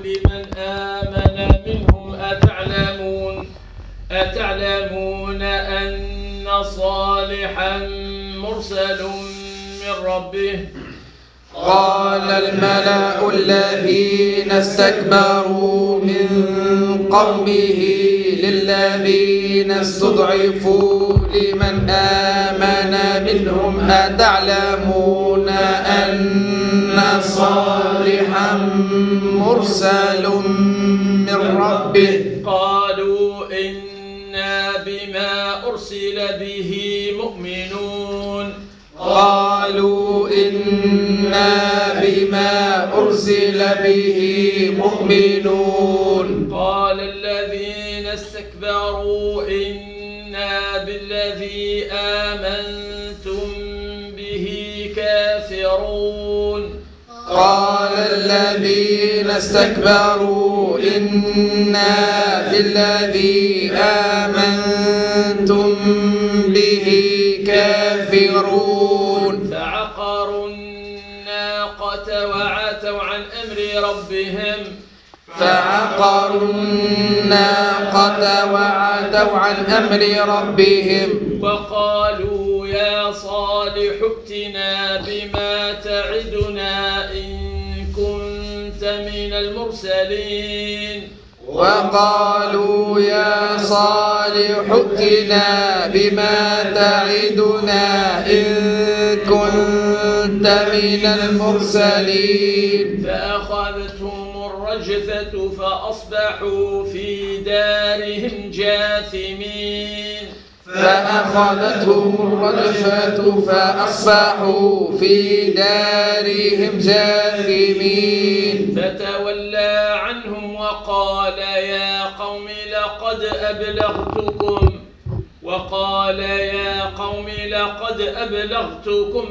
لمن آمن منهم أتعلمون أن صالحا مرسل من ربه. قال الملأ الذين استكبروا من قومه للذين استضعفوا لمن آمن منهم أتعلمون أن صالحا مرسل من ربه. قالوا إنا بما أرسل به مؤمنون. قالوا إنا بما أرسل به مؤمنون. قال الذين استكبروا إنا بالذي آمنتم به كافرون. قال الذين استكبروا إنا بالذي آمنتم به كافرون. فعقروا الناقة وعتوا عن أمر ربهم. فعقروا الناقة وعتوا عن أمر ربهم. وقالوا يا صالح ائتنا بما تعدنا إن كنت من المرسلين. وقالوا يا صالح ائتنا بما تعدنا إن كنت من المرسلين. فأخذتهم الرجفة فأصبحوا في دارهم جاثمين. فأخذتهم الرجفة فأصبحوا في دارهم جاثمين. فتولى عنهم وقال يا قوم لقد أبلغتكم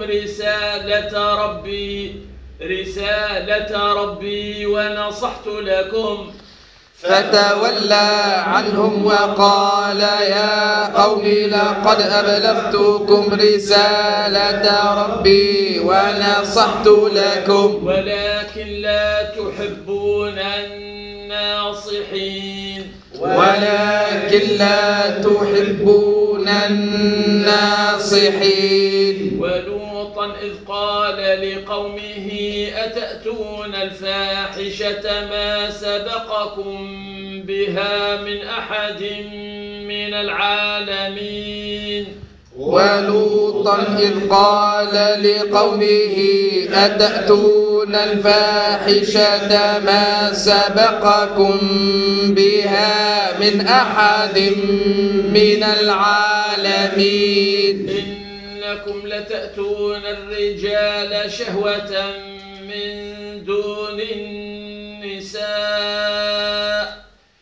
رسالة ربي ونصحت لكم. فتولى عنهم وقال يا قوم لقد أبلغتكم رسالة ربي ونصحت لكم ولكن لا تحبون الناصحين. ولوطا إذ قال لقومه أتأتون الفاحشة ما سبقكم بها من أحد من العالمين. ولوطا إذ قال لقومه أتأتون الفاحشة ما سبقكم بها من أحد من العالمين. إنكم لتأتون الرجال شهوة من دون النساء.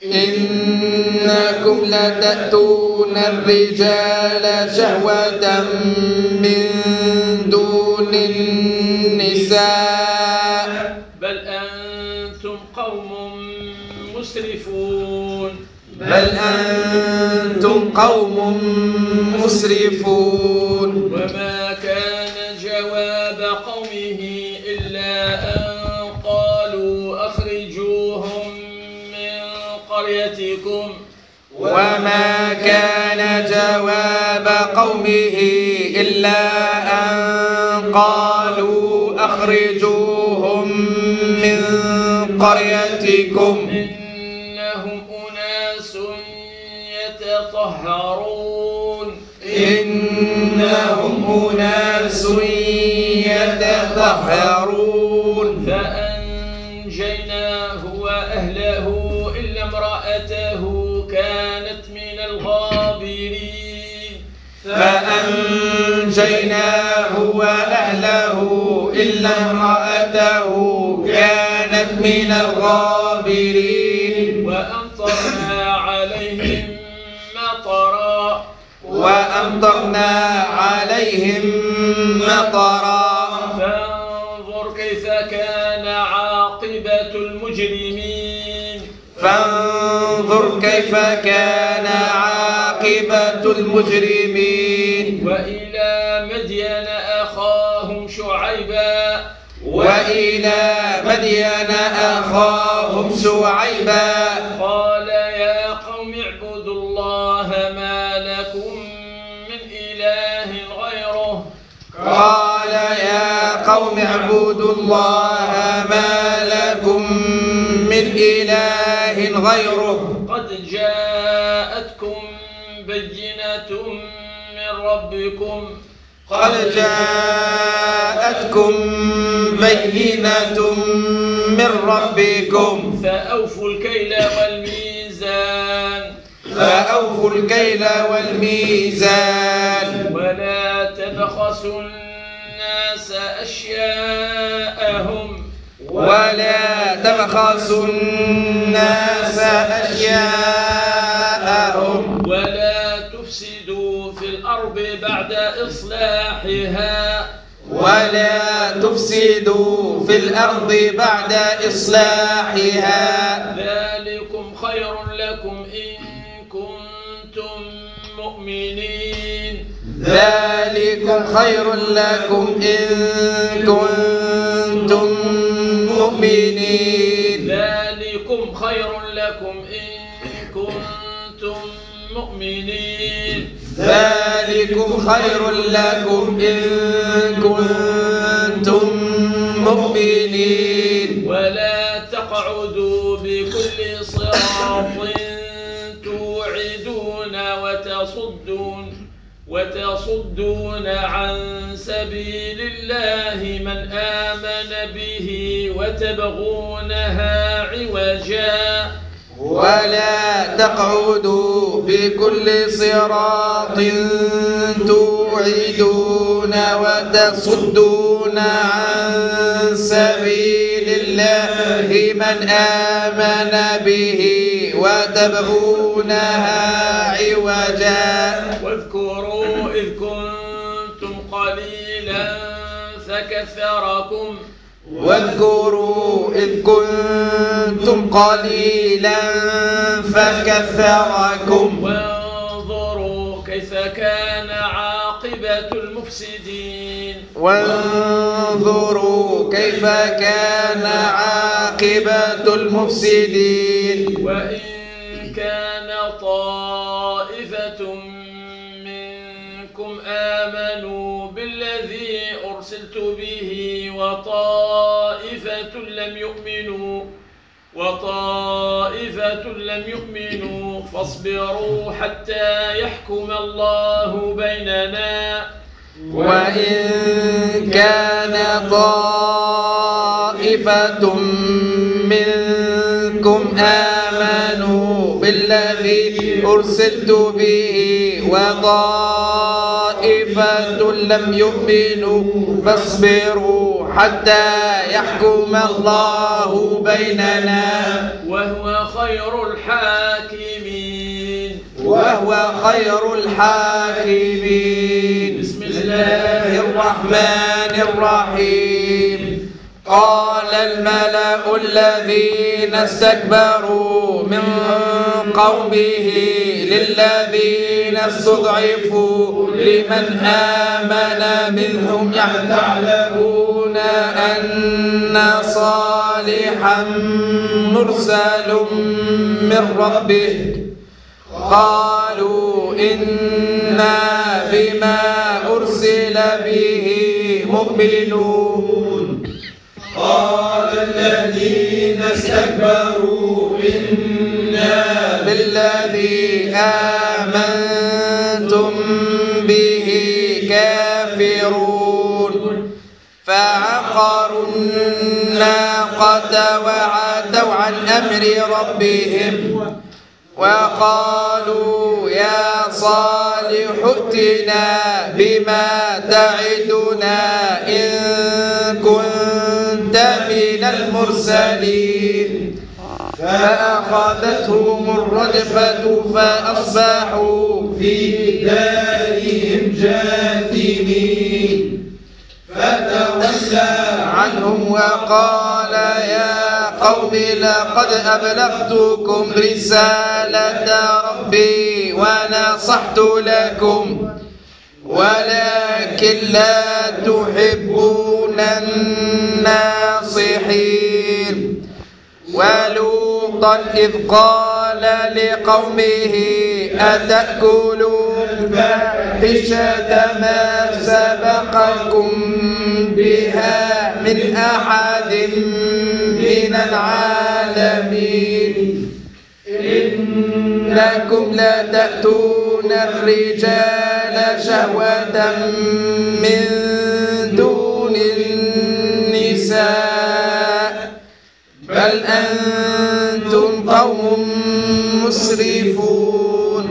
إنكم لتأتون الرجال شهوة من دون النساء. بل أنتم قوم مسرفون. وما كان جواب قومه إلا أن قالوا أخرجوهم من قريتكم. وما كان جواب قومه إلا أن قالوا أخرجوهم من قريتكم. إنهم أناس يتطهرون. فأنجيناه وأهله إلا امرأته كانت من الغابرين. وأمطرنا عليهم مطرا. فانظر كيف كان عاقبة المجرمين. وإلى مدين مدين أخاهم شعيبا قال يا قوم اعبدوا الله ما لكم من إله غيره قال يا قوم اعبدوا الله ما لكم من إله غيره قد جاءتكم بينة من ربكم قد جاءتكم بينة من ربكم فأوفوا الكيل والميزان فأوفوا الكيل والميزان ولا تبخسوا الناس أشياءهم ولا تبخسوا الناس أشياءهم ولا تفسدوا في الأرض بعد إصلاحها ولا تفسدوا في الأرض بعد إصلاحها ذلكم خير لكم إن كنتم مؤمنين ذلكم خير لكم إن كنتم مؤمنين ذلكم خير لكم إن كنتم مؤمنين ذلكم خير لكم إن كنتم مؤمنين ولا تقعدوا بكل صراط توعدون وتصدون عن سبيل الله من آمن به وتبغونها عوجا ولا تقعدوا بكل صراط توعدون وتصدون عن سبيل الله من آمن به وتبغونها عوجا واذكروا إذ كنتم قليلا فكثركم واذكروا إذ كنتم قليلا فكثركم وانظروا كيف كان عاقبة المفسدين وانظروا كيف كان عاقبة المفسدين وإن كان طائفة منكم آمنوا بالذي أرسلت به وطائفة لم يؤمنوا فاصبروا حتى يحكم الله بيننا وإن كان طائفة منكم آمنوا بالذي أرسلت به وطائفة لم يؤمنوا فاصبروا حتى يحكم الله بيننا وهو خير الحاكمين بسم الله الرحمن الرحيم قال الملأ الذين استكبروا من قومه للذين استضعفوا لمن آمن منهم يعلمون أن صالحا مرسل من ربه قالوا إنا بما أرسل به مؤمنون قال الذين استكبروا إنا بالذي آمنتم به كافرون فعقروا الناقة وعتوا عن أمر ربهم وقالوا يا صالح ائتنا بما تعدنا إن كنت من المرسلين فأخذتهم الرجفة فأصبحوا في دارهم جاثمين فتولى عنهم وقال يا قوم لقد أبلغتكم رسالة ربي ونصحت لكم ولكن لا تحبون الناصحين ولوطا إذ قال لقومه أتأكلون الفاحشة ما سبقكم بها من أحد من العالمين إنكم لتأتون الرجال شهوة من دون النساء بل أنتم قوم مسرفون.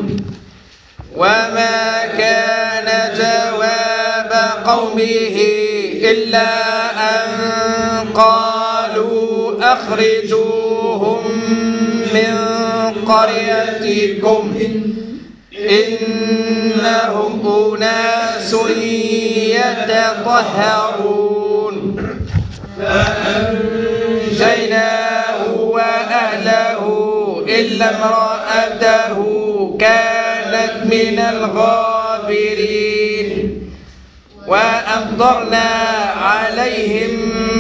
وما كان جواب قومه إلا أن قالوا أخرجوهم من قريتكم إنهم أناس يتطهرون فأنجيناه وأهله إلا امرأته كانت من الغابرين وأمطرنا عليهم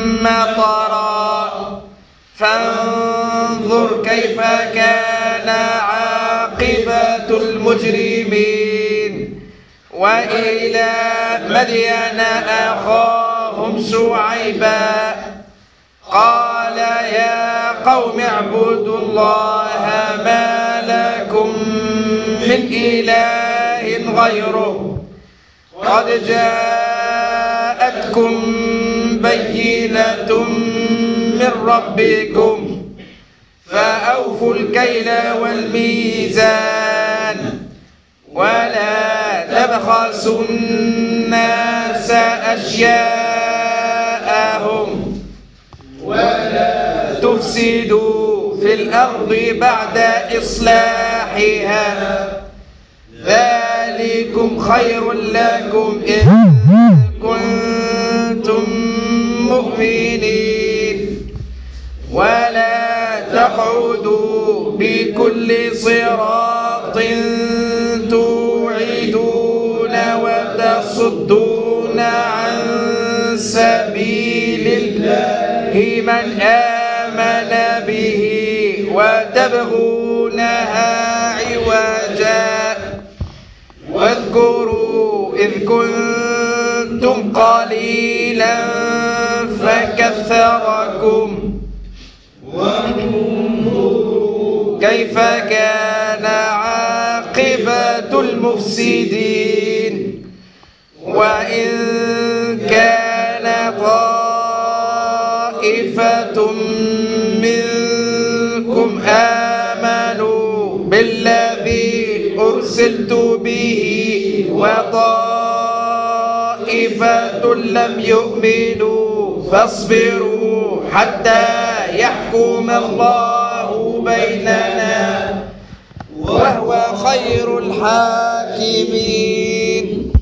مطرا فانظر كيف كان عاقبة المجرمين. وإلى مدين أخاهم شعيبا قال يا قوم اعبدوا الله ما لكم من إله غيره قد جاءتكم بينة من ربكم فأوفوا الكيل والميزان ولا تبخسوا الناس أشياءهم ولا تفسدوا في الأرض بعد إصلاحها ذلكم خير لكم إن كنتم مؤمنين. ولا تقعدوا بكل صراط توعدون وتصدون عن سبيل الله من آمن به وتبغونها عوجا واذكروا إذ كنتم قليلا فكثركم وانظروا كيف كان عاقبة المفسدين. وإن كان طائفة منكم آمنوا بالذي أرسلت به وطائفة لم يؤمنوا فاصبروا حتى يحكم الله بيننا وهو خير الحاكمين.